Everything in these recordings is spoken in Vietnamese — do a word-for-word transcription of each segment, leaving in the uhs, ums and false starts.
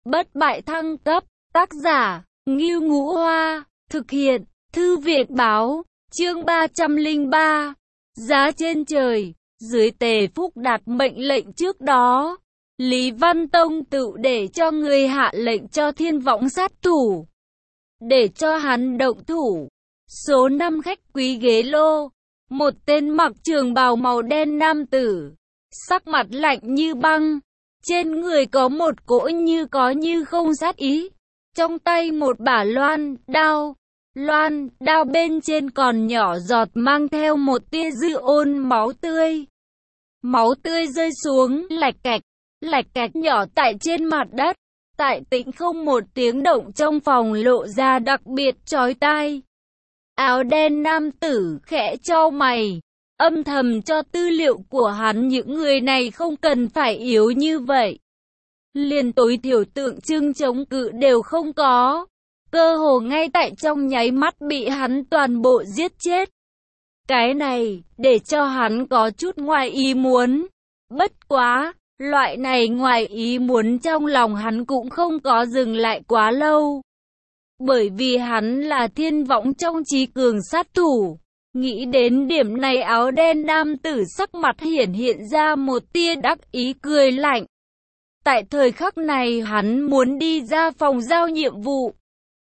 bất bại thăng cấp, tác giả, Ngưu Ngũ Hoa, thực hiện, Thư viện báo, chương ba trăm lẻ ba, giá trên trời, dưới Tề Phúc Đạt mệnh lệnh trước đó, Lý Văn Tông tự để cho người hạ lệnh cho Thiên Võng sát thủ, để cho hắn động thủ. Số năm khách quý ghế lô, một tên mặc trường bào màu đen nam tử, sắc mặt lạnh như băng, trên người có một cỗ như có như không sát ý, trong tay một bả loan đao, loan đao bên trên còn nhỏ giọt mang theo một tia dư ôn máu tươi. Máu tươi rơi xuống, lạch cạch, lạch cạch nhỏ tại trên mặt đất, tại tĩnh không một tiếng động trong phòng lộ ra đặc biệt chói tai. Áo đen nam tử khẽ chau mày, âm thầm cho tư liệu của hắn những người này không cần phải yếu như vậy. Liền tối thiểu tượng trưng chống cự đều không có, cơ hồ ngay tại trong nháy mắt bị hắn toàn bộ giết chết. Cái này, để cho hắn có chút ngoài ý muốn. Bất quá, loại này ngoài ý muốn trong lòng hắn cũng không có dừng lại quá lâu. Bởi vì hắn là Thiên Võng trong trí cường sát thủ. Nghĩ đến điểm này, áo đen nam tử sắc mặt hiển hiện ra một tia đắc ý cười lạnh. Tại thời khắc này hắn muốn đi ra phòng giao nhiệm vụ,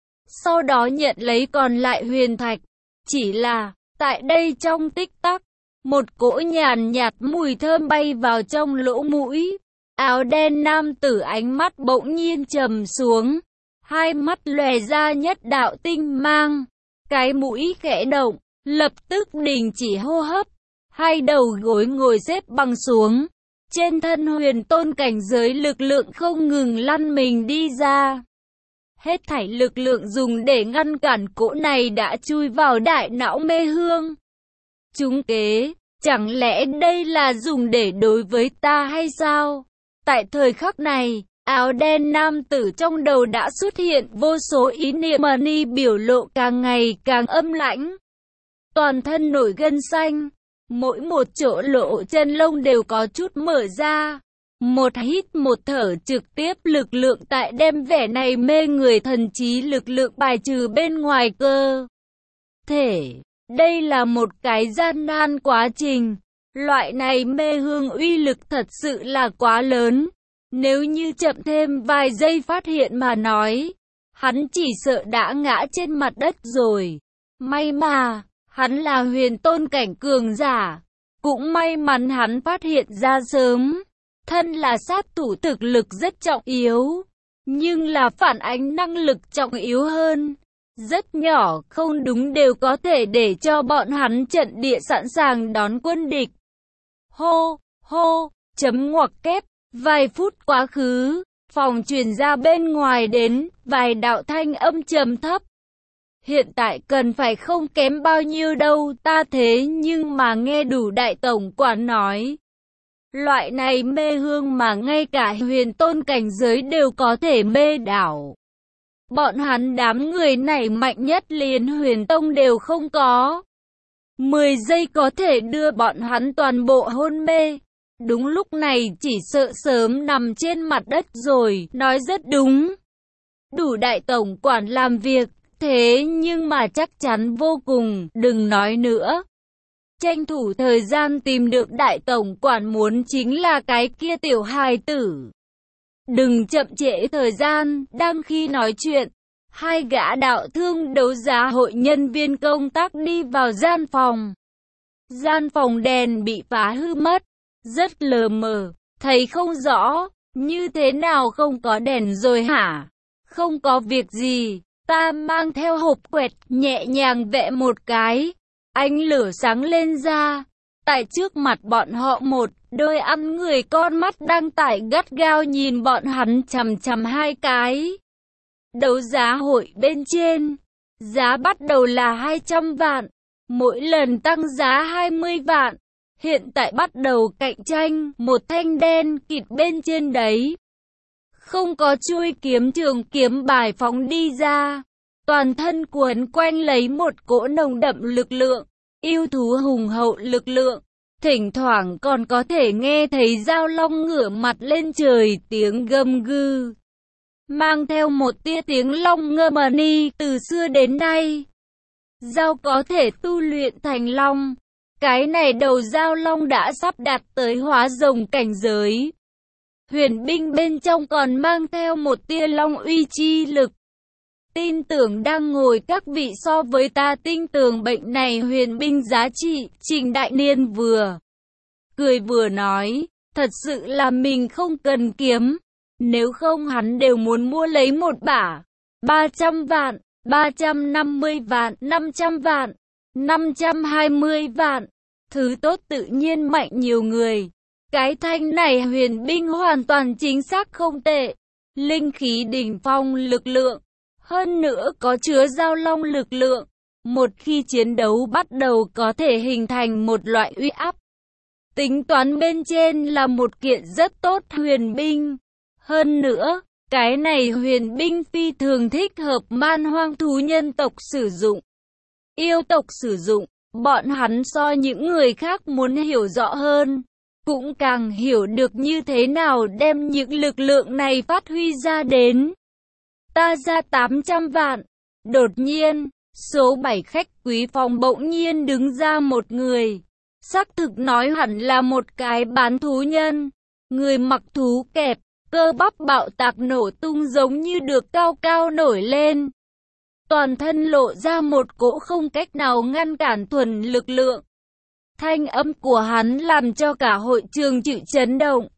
sau đó nhận lấy còn lại huyền thạch. Chỉ là, tại đây trong tích tắc, một cỗ nhàn nhạt mùi thơm bay vào trong lỗ mũi. Áo đen nam tử ánh mắt bỗng nhiên trầm xuống, hai mắt lòe ra nhất đạo tinh mang, cái mũi khẽ động, lập tức đình chỉ hô hấp, hai đầu gối ngồi xếp bằng xuống. Trên thân huyền tôn cảnh giới lực lượng không ngừng lăn mình đi ra. Hết thảy lực lượng dùng để ngăn cản cỗ này đã chui vào đại não mê hương. Chúng kế, chẳng lẽ đây là dùng để đối với ta hay sao? Tại thời khắc này, áo đen nam tử trong đầu đã xuất hiện vô số ý niệm, mani biểu lộ càng ngày càng âm lãnh. Toàn thân nổi gân xanh, mỗi một chỗ lỗ chân lông đều có chút mở ra. Một hít một thở trực tiếp lực lượng tại đem vẻ này mê người thần trí lực lượng bài trừ bên ngoài cơ thể. Đây là một cái gian nan quá trình. Loại này mê hương uy lực thật sự là quá lớn. Nếu như chậm thêm vài giây phát hiện mà nói, hắn chỉ sợ đã ngã trên mặt đất rồi. May mà, hắn là huyền tôn cảnh cường giả. Cũng may mắn hắn phát hiện ra sớm. Thân là sát thủ thực lực rất trọng yếu, nhưng là phản ánh năng lực trọng yếu hơn. Rất nhỏ không đúng đều có thể để cho bọn hắn trận địa sẵn sàng đón quân địch. Hô, hô, chấm ngoặc kép, vài phút quá khứ, phòng truyền ra bên ngoài đến, vài đạo thanh âm trầm thấp. Hiện tại cần phải không kém bao nhiêu đâu, ta thế nhưng mà nghe đủ đại tổng quản nói. Loại này mê hương mà ngay cả huyền tôn cảnh giới đều có thể mê đảo. Bọn hắn đám người này mạnh nhất liền huyền tông đều không có. Mười giây có thể đưa bọn hắn toàn bộ hôn mê. Đúng lúc này chỉ sợ sớm nằm trên mặt đất rồi, nói rất đúng. Đủ đại tổng quản làm việc, thế nhưng mà chắc chắn vô cùng, đừng nói nữa. Tranh thủ thời gian tìm được đại tổng quản muốn chính là cái kia tiểu hài tử. Đừng chậm trễ thời gian, đang khi nói chuyện, hai gã đạo thương đấu giá hội nhân viên công tác đi vào gian phòng. Gian phòng đèn bị phá hư mất, rất lờ mờ, thấy không rõ, như thế nào không có đèn rồi hả? Không có việc gì, ta mang theo hộp quẹt, nhẹ nhàng vẽ một cái. Ánh lửa sáng lên ra, tại trước mặt bọn họ một đôi ăn người con mắt đang tải gắt gao nhìn bọn hắn chằm chằm hai cái. Đấu giá hội bên trên, giá bắt đầu là hai trăm vạn, mỗi lần tăng giá hai mươi vạn. Hiện tại bắt đầu cạnh tranh, một thanh đen kịt bên trên đấy. Không có chuôi kiếm trường kiếm bài phóng đi ra. Toàn thân cuốn quanh lấy một cỗ nồng đậm lực lượng, yêu thú hùng hậu lực lượng. Thỉnh thoảng còn có thể nghe thấy dao long ngửa mặt lên trời tiếng gầm gừ. mang theo một tia tiếng long ngơ mờ ni từ xưa đến nay. Dao có thể tu luyện thành long. Cái này đầu dao long đã sắp đạt tới hóa rồng cảnh giới. Huyền binh bên trong còn mang theo một tia long uy chi lực. Tin tưởng đang ngồi các vị so với ta tin tưởng bệnh này huyền binh giá trị. Trình Đại Niên vừa cười vừa nói, thật sự là mình không cần kiếm. Nếu không hắn đều muốn mua lấy một bả. ba trăm vạn, ba trăm năm mươi vạn, năm trăm vạn, năm trăm hai mươi vạn. Thứ tốt tự nhiên mạnh nhiều người. Cái thanh này huyền binh hoàn toàn chính xác không tệ. Linh khí đỉnh phong lực lượng. Hơn nữa có chứa giao long lực lượng. Một khi chiến đấu bắt đầu có thể hình thành một loại uy áp. Tính toán bên trên là một kiện rất tốt huyền binh. Hơn nữa, cái này huyền binh phi thường thích hợp man hoang thú nhân tộc sử dụng. Yêu tộc sử dụng, bọn hắn so những người khác muốn hiểu rõ hơn. Cũng càng hiểu được như thế nào đem những lực lượng này phát huy ra đến. Ta ra tám trăm vạn. Đột nhiên, số bảy khách quý phòng bỗng nhiên đứng ra một người. Xác thực nói hẳn là một cái bán thú nhân. Người mặc thú kẹp, cơ bắp bạo tạc nổ tung giống như được cao cao nổi lên. Toàn thân lộ ra một cỗ không cách nào ngăn cản thuần lực lượng. Thanh âm của hắn làm cho cả hội trường chịu chấn động.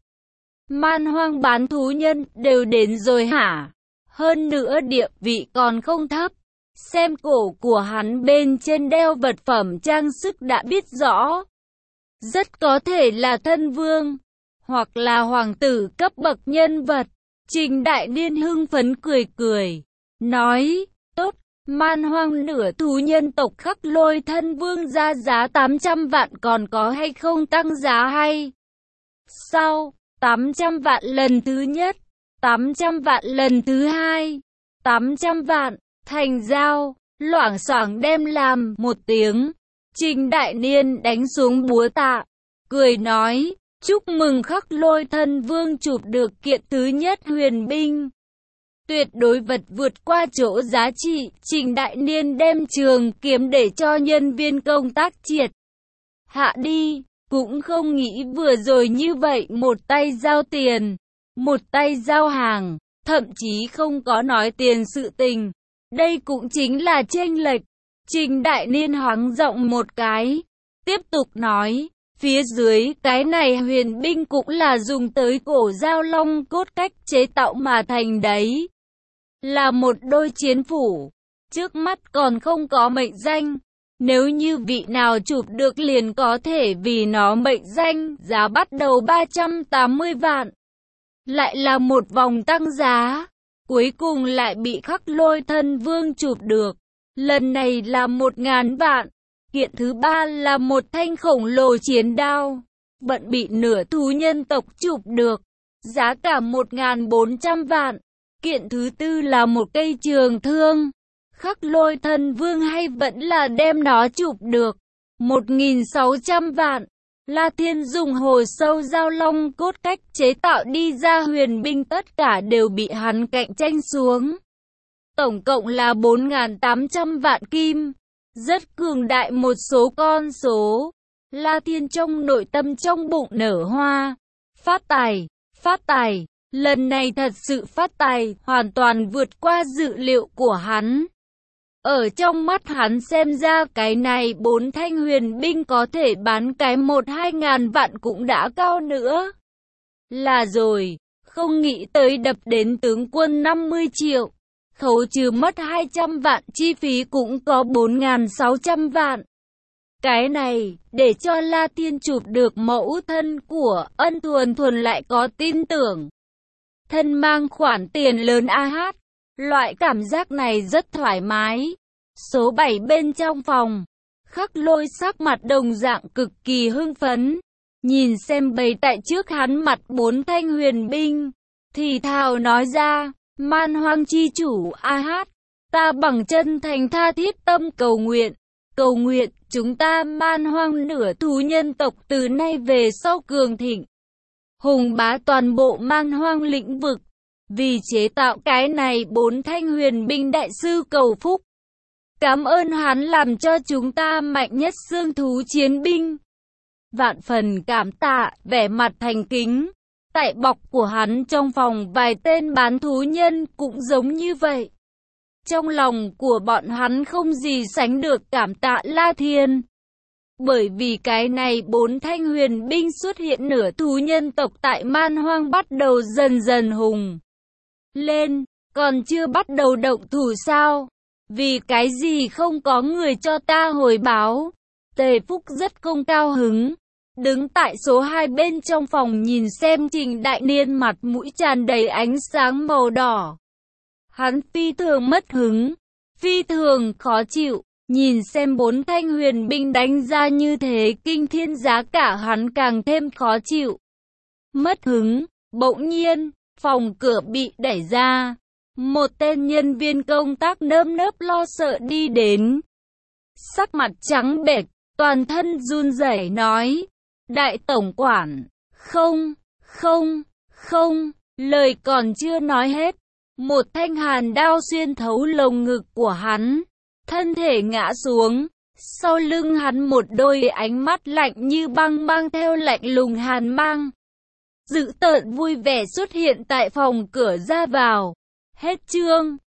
Man hoang bán thú nhân đều đến rồi hả? Hơn nữa địa vị còn không thấp. Xem cổ của hắn bên trên đeo vật phẩm trang sức đã biết rõ. Rất có thể là thân vương, hoặc là hoàng tử cấp bậc nhân vật. Trình Đại Niên hưng phấn cười cười, nói, tốt, man hoang nửa thú nhân tộc Khắc Lôi thân vương ra giá tám trăm vạn còn có hay không tăng giá hay? Sau, tám trăm vạn lần thứ nhất, tám trăm vạn lần thứ hai, tám trăm vạn, thành giao, loảng xoảng đem làm một tiếng. Trình Đại Niên đánh xuống búa tạ, cười nói, chúc mừng Khắc Lôi thân vương chụp được kiện thứ nhất huyền binh. Tuyệt đối vật vượt qua chỗ giá trị. Trình Đại Niên đem trường kiếm để cho nhân viên công tác triệt hạ đi. Cũng không nghĩ vừa rồi như vậy một tay giao tiền, một tay giao hàng, thậm chí không có nói tiền sự tình. Đây cũng chính là chênh lệch. Trình Đại Niên hoáng giọng một cái, tiếp tục nói, phía dưới cái này huyền binh cũng là dùng tới cổ giao long cốt cách chế tạo mà thành đấy. Là một đôi chiến phủ, trước mắt còn không có mệnh danh. Nếu như vị nào chụp được liền có thể vì nó mệnh danh, giá bắt đầu ba trăm tám mươi vạn. Lại là một vòng tăng giá, cuối cùng lại bị Khắc Lôi thân vương chụp được. Lần này là một ngàn vạn. Kiện thứ ba là một thanh khổng lồ chiến đao, vẫn bị nửa thú nhân tộc chụp được, giá cả một ngàn bốn trăm vạn. Kiện thứ tư là một cây trường thương, Khắc Lôi thân vương hay vẫn là đem nó chụp được, một nghìn sáu trăm vạn. La Thiên dùng hồ sâu giao long cốt cách chế tạo đi ra huyền binh tất cả đều bị hắn cạnh tranh xuống. Tổng cộng là bốn nghìn tám trăm vạn kim. Rất cường đại một số con số. La Thiên trong nội tâm trong bụng nở hoa. Phát tài, phát tài. Lần này thật sự phát tài, hoàn toàn vượt qua dự liệu của hắn. Ở trong mắt hắn xem ra cái này bốn thanh huyền binh có thể bán cái một hai ngàn vạn cũng đã cao nữa. Là rồi, không nghĩ tới đập đến tướng quân năm mươi triệu. Khấu trừ mất hai trăm vạn chi phí cũng có bốn nghìn sáu trăm vạn. Cái này, để cho La Thiên chụp được mẫu thân của Ân Thuần Thuần lại có tin tưởng. Thân mang khoản tiền lớn a hát, loại cảm giác này rất thoải mái. Số bảy bên trong phòng, Khắc Lôi sắc mặt đồng dạng cực kỳ hưng phấn. Nhìn xem bày tại trước hắn mặt bốn thanh huyền binh, thì thào nói ra, man hoang chi chủ a hát, ta bằng chân thành tha thiết tâm cầu nguyện, cầu nguyện chúng ta man hoang nửa thú nhân tộc từ nay về sau cường thịnh, hùng bá toàn bộ man hoang lĩnh vực. vì chế tạo cái này bốn thanh huyền binh đại sư cầu phúc. Cảm ơn hắn làm cho chúng ta mạnh nhất xương thú chiến binh. Vạn phần cảm tạ, vẻ mặt thành kính. Tại bọc của hắn trong phòng vài tên bán thú nhân cũng giống như vậy. Trong lòng của bọn hắn không gì sánh được cảm tạ La Thiên. Bởi vì cái này bốn thanh huyền binh xuất hiện, nửa thú nhân tộc tại Man Hoang bắt đầu dần dần hùng lên. Còn chưa bắt đầu động thủ sao? Vì cái gì không có người cho ta hồi báo? Tề Phúc rất không cao hứng. Đứng tại số hai bên trong phòng nhìn xem Trình Đại Niên, mặt mũi tràn đầy ánh sáng màu đỏ. Hắn phi thường mất hứng, phi thường khó chịu. Nhìn xem bốn thanh huyền binh đánh ra như thế kinh thiên giá cả, hắn càng thêm khó chịu. Mất hứng, bỗng nhiên, phòng cửa bị đẩy ra. Một tên nhân viên công tác nơm nớp lo sợ đi đến. Sắc mặt trắng bệch, toàn thân run rẩy nói. Đại tổng quản, không, không, không, lời còn chưa nói hết. Một thanh hàn đao xuyên thấu lồng ngực của hắn. Thân thể ngã xuống, sau lưng hắn một đôi ánh mắt lạnh như băng mang theo lạnh lùng hàn mang. Dữ tợn vui vẻ xuất hiện tại phòng cửa ra vào. Hết chương.